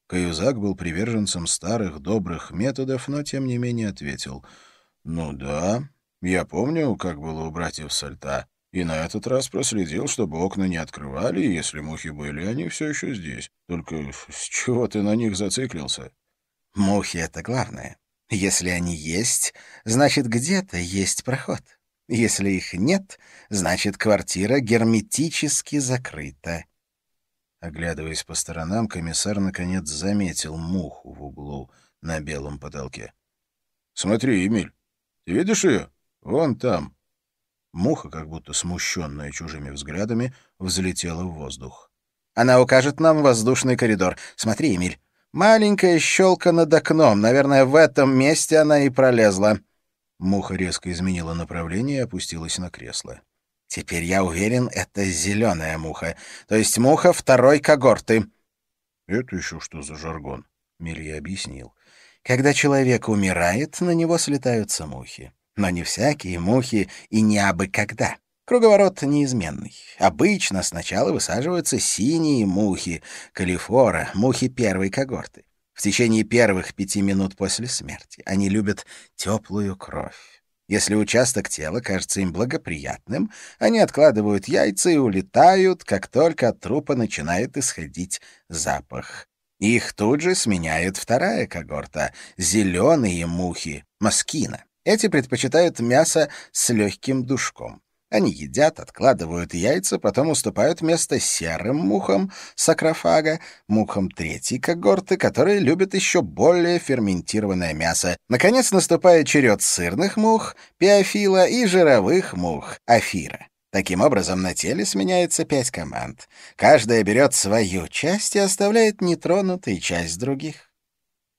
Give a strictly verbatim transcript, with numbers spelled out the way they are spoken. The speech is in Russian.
Каюзак был приверженцем старых добрых методов, но тем не менее ответил. «Ну да, я помню, как было у братьев Сальта, и на этот раз проследил, чтобы окна не открывали, и если мухи были, они все еще здесь. Только с чего ты на них зациклился?» Мухи — это главное. Если они есть, значит, где-то есть проход. Если их нет, значит, квартира герметически закрыта. Оглядываясь по сторонам, комиссар наконец заметил муху в углу на белом потолке. «Смотри, Эмиль, ты видишь ее? Вон там». Муха, как будто смущенная чужими взглядами, взлетела в воздух. Она укажет нам воздушный коридор. Смотри, Эмиль. Маленькая щелка над окном. Наверное, в этом месте она и пролезла. Муха резко изменила направление и опустилась на кресло. Теперь я уверен, это зеленая муха. То есть муха второй когорты. «Это еще что за жаргон?» — Милья объяснил. Когда человек умирает, на него слетаются мухи. Но не всякие мухи и не абы когда. Круговорот неизменный. Обычно сначала высаживаются синие мухи, калифора, мухи первой когорты. В течение первых пяти минут после смерти они любят теплую кровь. Если участок тела кажется им благоприятным, они откладывают яйца и улетают, как только от трупа начинает исходить запах. Их тут же сменяет вторая когорта — зеленые мухи, москина. Эти предпочитают мясо с легким душком. Они едят, откладывают яйца, потом уступают место серым мухам сакрофага, мухам третьей когорты, которые любят еще более ферментированное мясо. Наконец наступает черед сырных мух, пиофила, и жировых мух, афира. Таким образом, на теле сменяется пять команд. Каждая берет свою часть и оставляет нетронутой часть других.